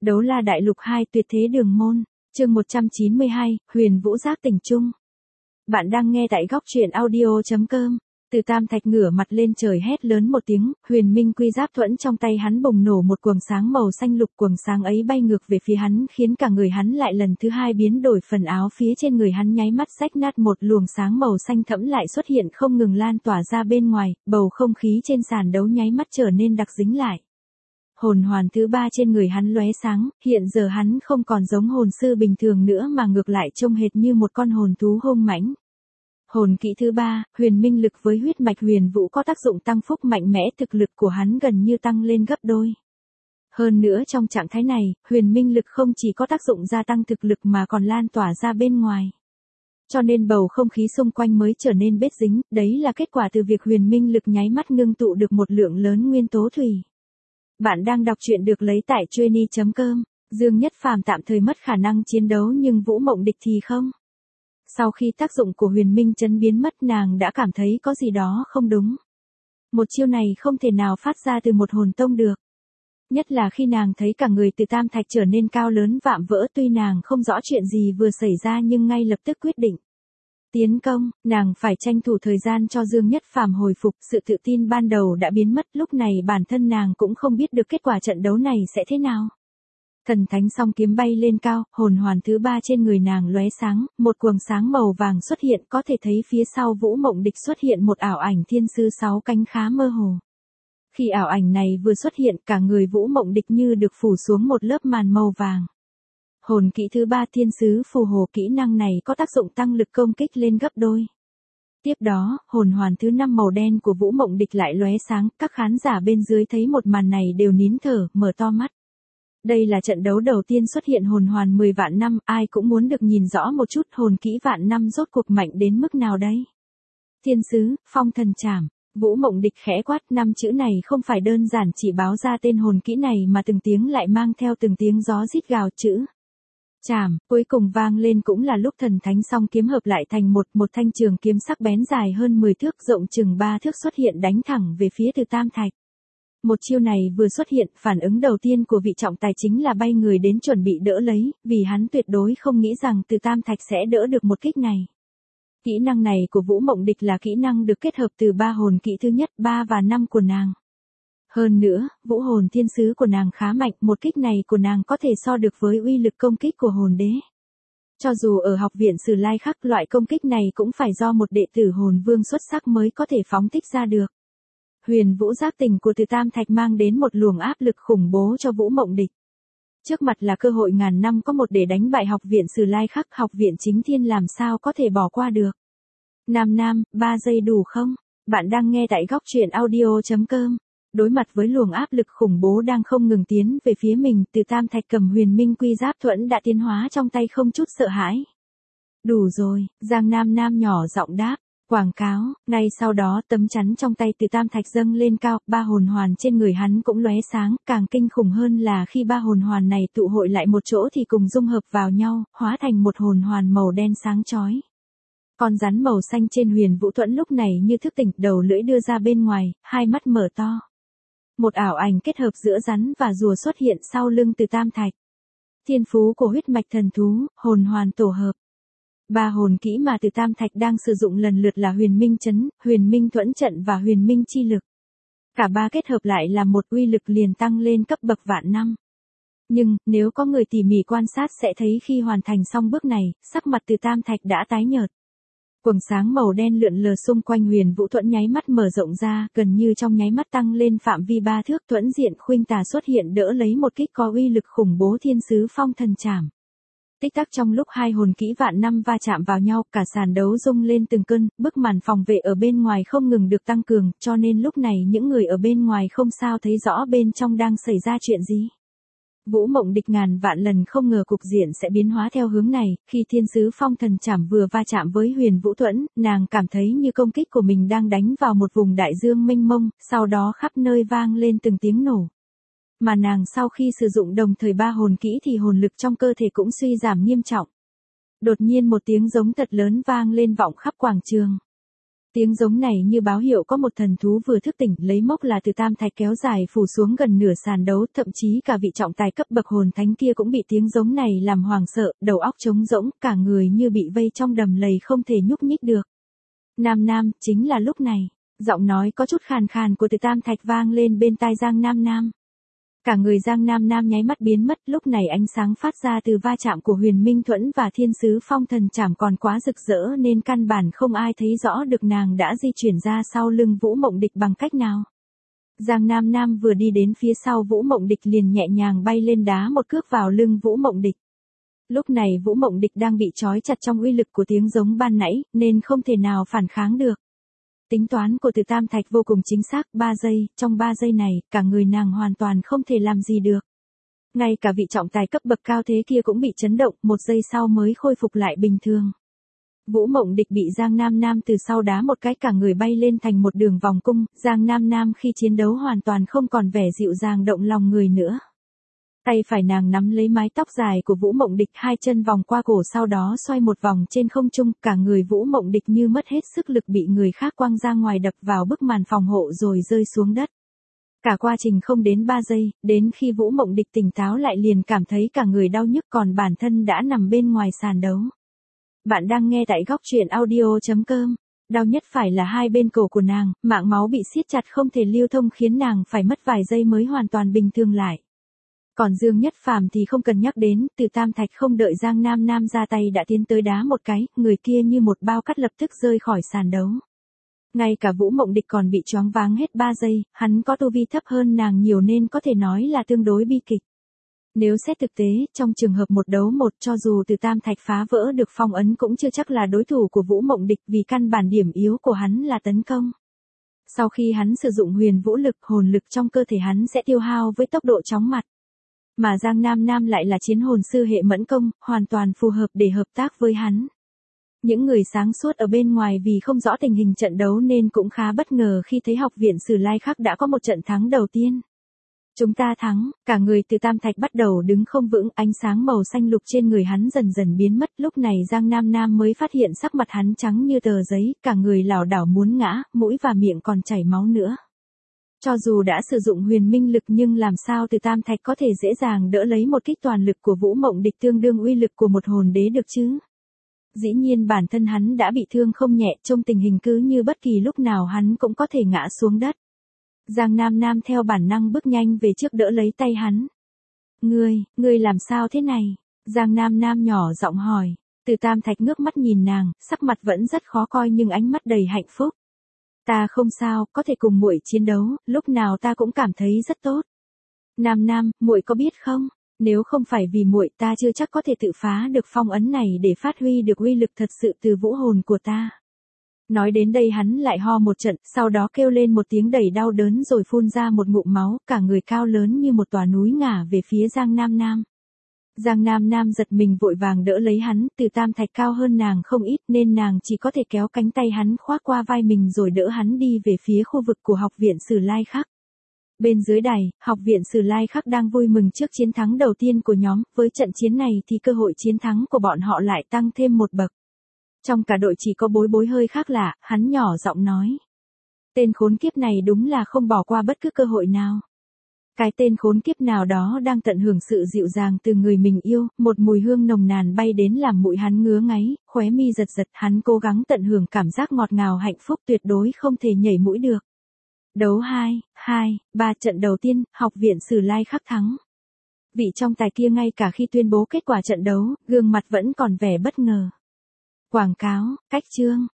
Đấu La Đại Lục 2 Tuyệt Thế Đường Môn, chương 192, Huyền Vũ Giác Tỉnh Chung. Bạn đang nghe tại góc truyện audio.com. Từ Tam Thạch ngửa mặt lên trời hét lớn một tiếng, huyền minh quy giáp thuẫn trong tay hắn bùng nổ một quầng sáng màu xanh lục, quầng sáng ấy bay ngược về phía hắn khiến cả người hắn lại lần thứ hai biến đổi, phần áo phía trên người hắn nháy mắt rách nát, một luồng sáng màu xanh thẫm lại xuất hiện không ngừng lan tỏa ra bên ngoài, bầu không khí trên sàn đấu nháy mắt trở nên đặc dính lại. Hồn hoàn thứ ba trên người hắn lóe sáng, hiện giờ hắn không còn giống hồn sư bình thường nữa mà ngược lại trông hệt như một con hồn thú hung mãnh. Hồn kỹ thứ ba, huyền minh lực với huyết mạch huyền vũ có tác dụng tăng phúc mạnh mẽ, thực lực của hắn gần như tăng lên gấp đôi. Hơn nữa trong trạng thái này, huyền minh lực không chỉ có tác dụng gia tăng thực lực mà còn lan tỏa ra bên ngoài. Cho nên bầu không khí xung quanh mới trở nên bết dính, đấy là kết quả từ việc huyền minh lực nháy mắt ngưng tụ được một lượng lớn nguyên tố thủy. Bạn đang đọc truyện được lấy tại Trueni.com. Dương Nhất Phàm tạm thời mất khả năng chiến đấu nhưng Vũ Mộng Địch thì không. Sau khi tác dụng của huyền minh chấn biến mất, nàng đã cảm thấy có gì đó không đúng. Một chiêu này không thể nào phát ra từ một hồn tông được. Nhất là khi nàng thấy cả người từ Tam Thạch trở nên cao lớn vạm vỡ, tuy nàng không rõ chuyện gì vừa xảy ra nhưng ngay lập tức quyết định tiến công, nàng phải tranh thủ thời gian cho Dương Nhất Phàm hồi phục, sự tự tin ban đầu đã biến mất, lúc này bản thân nàng cũng không biết được kết quả trận đấu này sẽ thế nào. Thần thánh song kiếm bay lên cao, hồn hoàn thứ ba trên người nàng lóe sáng, một quầng sáng màu vàng xuất hiện, có thể thấy phía sau Vũ Mộng Địch xuất hiện một ảo ảnh thiên sứ 6 cánh khá mơ hồ. Khi ảo ảnh này vừa xuất hiện, cả người Vũ Mộng Địch như được phủ xuống một lớp màn màu vàng. Hồn kỹ thứ ba thiên sứ phù hồ, kỹ năng này có tác dụng tăng lực công kích lên gấp đôi. Tiếp đó, hồn hoàn thứ 5 màu đen của Vũ Mộng Địch lại lóe sáng, các khán giả bên dưới thấy một màn này đều nín thở, mở to mắt. Đây là trận đấu đầu tiên xuất hiện hồn hoàn 10 vạn năm, ai cũng muốn được nhìn rõ một chút hồn kỹ vạn năm rốt cuộc mạnh đến mức nào đây. Thiên sứ, phong thần trảm. Vũ Mộng Địch khẽ quát, 5 chữ này không phải đơn giản chỉ báo ra tên hồn kỹ này mà từng tiếng lại mang theo từng tiếng gió rít gào, chữ chảm cuối cùng vang lên, cũng là lúc thần thánh song kiếm hợp lại thành một thanh trường kiếm sắc bén dài hơn 10 thước, rộng chừng 3 thước xuất hiện đánh thẳng về phía từ Tam Thạch. Một chiêu này vừa xuất hiện, phản ứng đầu tiên của vị trọng tài chính là bay người đến chuẩn bị đỡ lấy, vì hắn tuyệt đối không nghĩ rằng từ Tam Thạch sẽ đỡ được một kích này. Kỹ năng này của Vũ Mộng Địch là kỹ năng được kết hợp từ 3 hồn kỹ thứ nhất, 3 và 5 của nàng. Hơn nữa, vũ hồn thiên sứ của nàng khá mạnh, một kích này của nàng có thể so được với uy lực công kích của hồn đế. Cho dù ở học viện Sử Lai Khắc, loại công kích này cũng phải do một đệ tử hồn vương xuất sắc mới có thể phóng thích ra được. Huyền Vũ Giác Tỉnh của từ Tam Thạch mang đến một luồng áp lực khủng bố cho Vũ Mộng Địch. Trước mặt là cơ hội ngàn năm có một để đánh bại học viện Sử Lai Khắc, học viện Chính Thiên làm sao có thể bỏ qua được. Nam, 3 giây đủ không? Bạn đang nghe tại góc truyện audio.com. Đối mặt với luồng áp lực khủng bố đang không ngừng tiến về phía mình, từ Tam Thạch cầm huyền minh quy giáp thuẫn đã tiến hóa trong tay không chút sợ hãi. Đủ rồi, Giang Nam nhỏ giọng đáp. Quảng cáo, ngay sau đó tấm chắn trong tay từ Tam Thạch dâng lên cao, 3 hồn hoàn trên người hắn cũng lóe sáng, càng kinh khủng hơn là khi 3 hồn hoàn này tụ hội lại một chỗ thì cùng dung hợp vào nhau, hóa thành một hồn hoàn màu đen sáng chói. Con rắn màu xanh trên huyền vũ thuẫn lúc này như thức tỉnh, đầu lưỡi đưa ra bên ngoài, hai mắt mở to. Một ảo ảnh kết hợp giữa rắn và rùa xuất hiện sau lưng từ Tam Thạch. Thiên phú của huyết mạch thần thú, hồn hoàn tổ hợp. 3 hồn kỹ mà từ Tam Thạch đang sử dụng lần lượt là huyền minh chấn, huyền minh thuẫn trận và huyền minh chi lực. Cả 3 kết hợp lại là một uy lực liền tăng lên cấp bậc vạn năm. Nhưng, nếu có người tỉ mỉ quan sát sẽ thấy khi hoàn thành xong bước này, sắc mặt từ Tam Thạch đã tái nhợt. Quầng sáng màu đen lượn lờ xung quanh huyền vũ thuẫn nháy mắt mở rộng ra, gần như trong nháy mắt tăng lên phạm vi 3 thước, thuẫn diện khuynh tà xuất hiện đỡ lấy một kích có uy lực khủng bố thiên sứ phong thần trảm. Tích tắc trong lúc 2 hồn kỹ vạn năm va chạm vào nhau, cả sàn đấu rung lên từng cơn, bức màn phòng vệ ở bên ngoài không ngừng được tăng cường, cho nên lúc này những người ở bên ngoài không sao thấy rõ bên trong đang xảy ra chuyện gì. Vũ Mộng Địch ngàn vạn lần không ngờ cục diện sẽ biến hóa theo hướng này, khi thiên sứ phong thần trảm vừa va chạm với huyền vũ thuẫn, nàng cảm thấy như công kích của mình đang đánh vào một vùng đại dương mênh mông, sau đó khắp nơi vang lên từng tiếng nổ. Mà nàng sau khi sử dụng đồng thời 3 hồn kỹ thì hồn lực trong cơ thể cũng suy giảm nghiêm trọng. Đột nhiên một tiếng giống thật lớn vang lên vọng khắp quảng trường. Tiếng giống này như báo hiệu có một thần thú vừa thức tỉnh, lấy mốc là từ tam thạch kéo dài phủ xuống gần nửa sàn đấu, thậm chí cả vị trọng tài cấp bậc hồn thánh kia cũng bị tiếng giống này làm hoảng sợ, đầu óc trống rỗng, cả người như bị vây trong đầm lầy không thể nhúc nhích được. Nam Nam, chính là lúc này, giọng nói có chút khàn khàn của từ tam thạch vang lên bên tai Giang Nam Nam. Cả người Giang Nam Nam nháy mắt biến mất, lúc này ánh sáng phát ra từ va chạm của Huyền Minh Thuẫn và Thiên Sứ Phong Thần Trảm còn quá rực rỡ nên căn bản không ai thấy rõ được nàng đã di chuyển ra sau lưng Vũ Mộng Địch bằng cách nào. Giang Nam Nam vừa đi đến phía sau Vũ Mộng Địch liền nhẹ nhàng bay lên đá một cước vào lưng Vũ Mộng Địch. Lúc này Vũ Mộng Địch đang bị trói chặt trong uy lực của tiếng giống ban nãy, nên không thể nào phản kháng được. Tính toán của từ tam thạch vô cùng chính xác, 3 giây, trong 3 giây này, cả người nàng hoàn toàn không thể làm gì được. Ngay cả vị trọng tài cấp bậc cao thế kia cũng bị chấn động, 1 giây sau mới khôi phục lại bình thường. Vũ Mộng Địch bị Giang Nam Nam từ sau đá một cái, cả người bay lên thành một đường vòng cung, Giang Nam Nam khi chiến đấu hoàn toàn không còn vẻ dịu dàng động lòng người nữa. Tay phải nàng nắm lấy mái tóc dài của Vũ Mộng Địch, hai chân vòng qua cổ sau đó xoay một vòng trên không trung, cả người Vũ Mộng Địch như mất hết sức lực bị người khác quăng ra ngoài đập vào bức màn phòng hộ rồi rơi xuống đất. Cả quá trình không đến 3 giây, đến khi Vũ Mộng Địch tỉnh táo lại liền cảm thấy cả người đau nhức còn bản thân đã nằm bên ngoài sàn đấu. Bạn đang nghe tại góc truyện audio.com. Đau nhất phải là hai bên cổ của nàng, mảng máu bị siết chặt không thể lưu thông khiến nàng phải mất vài giây mới hoàn toàn bình thường lại. Còn Dương Nhất Phàm thì không cần nhắc đến, từ tam thạch không đợi Giang Nam Nam ra tay đã tiến tới đá một cái, người kia như một bao cát lập tức rơi khỏi sàn đấu. Ngay cả Vũ Mộng Địch còn bị choáng váng hết 3 giây, hắn có tu vi thấp hơn nàng nhiều nên có thể nói là tương đối bi kịch. Nếu xét thực tế, trong trường hợp 1 đấu 1 cho dù từ tam thạch phá vỡ được phong ấn cũng chưa chắc là đối thủ của Vũ Mộng Địch vì căn bản điểm yếu của hắn là tấn công. Sau khi hắn sử dụng huyền vũ lực, hồn lực trong cơ thể hắn sẽ tiêu hao với tốc độ chóng mặt. Mà Giang Nam Nam lại là chiến hồn sư hệ mẫn công, hoàn toàn phù hợp để hợp tác với hắn. Những người sáng suốt ở bên ngoài vì không rõ tình hình trận đấu nên cũng khá bất ngờ khi thấy học viện Sử Lai Khắc đã có một trận thắng đầu tiên. Chúng ta thắng, cả người từ tam thạch bắt đầu đứng không vững, ánh sáng màu xanh lục trên người hắn dần dần biến mất, lúc này Giang Nam Nam mới phát hiện sắc mặt hắn trắng như tờ giấy, cả người lảo đảo muốn ngã, mũi và miệng còn chảy máu nữa. Cho dù đã sử dụng huyền minh lực nhưng làm sao từ tam thạch có thể dễ dàng đỡ lấy một kích toàn lực của Vũ Mộng Địch tương đương uy lực của một hồn đế được chứ? Dĩ nhiên bản thân hắn đã bị thương không nhẹ, trong tình hình cứ như bất kỳ lúc nào hắn cũng có thể ngã xuống đất. Giang Nam Nam theo bản năng bước nhanh về trước đỡ lấy tay hắn. Ngươi làm sao thế này? Giang Nam Nam nhỏ giọng hỏi. Từ tam thạch ngước mắt nhìn nàng, sắc mặt vẫn rất khó coi nhưng ánh mắt đầy hạnh phúc. Ta không sao, có thể cùng muội chiến đấu, lúc nào ta cũng cảm thấy rất tốt. Nam Nam, muội có biết không? Nếu không phải vì muội ta chưa chắc có thể tự phá được phong ấn này để phát huy được uy lực thật sự từ vũ hồn của ta. Nói đến đây hắn lại ho một trận, sau đó kêu lên một tiếng đầy đau đớn rồi phun ra một ngụm máu, cả người cao lớn như một tòa núi ngả về phía Giang Nam Nam. Giang Nam Nam giật mình vội vàng đỡ lấy hắn, từ tam thạch cao hơn nàng không ít nên nàng chỉ có thể kéo cánh tay hắn khoác qua vai mình rồi đỡ hắn đi về phía khu vực của học viện Sử Lai Khắc. Bên dưới đài, học viện Sử Lai Khắc đang vui mừng trước chiến thắng đầu tiên của nhóm, với trận chiến này thì cơ hội chiến thắng của bọn họ lại tăng thêm một bậc. Trong cả đội chỉ có Bối Bối hơi khác lạ, hắn nhỏ giọng nói. Tên khốn kiếp này đúng là không bỏ qua bất cứ cơ hội nào. Cái tên khốn kiếp nào đó đang tận hưởng sự dịu dàng từ người mình yêu, một mùi hương nồng nàn bay đến làm mũi hắn ngứa ngáy, khóe mi giật giật, hắn cố gắng tận hưởng cảm giác ngọt ngào hạnh phúc tuyệt đối không thể nhảy mũi được. Đấu 2-3 trận đầu tiên, học viện Sử Lai Khắc thắng. Vị trọng tài kia ngay cả khi tuyên bố kết quả trận đấu, gương mặt vẫn còn vẻ bất ngờ. Quảng cáo, cách chương,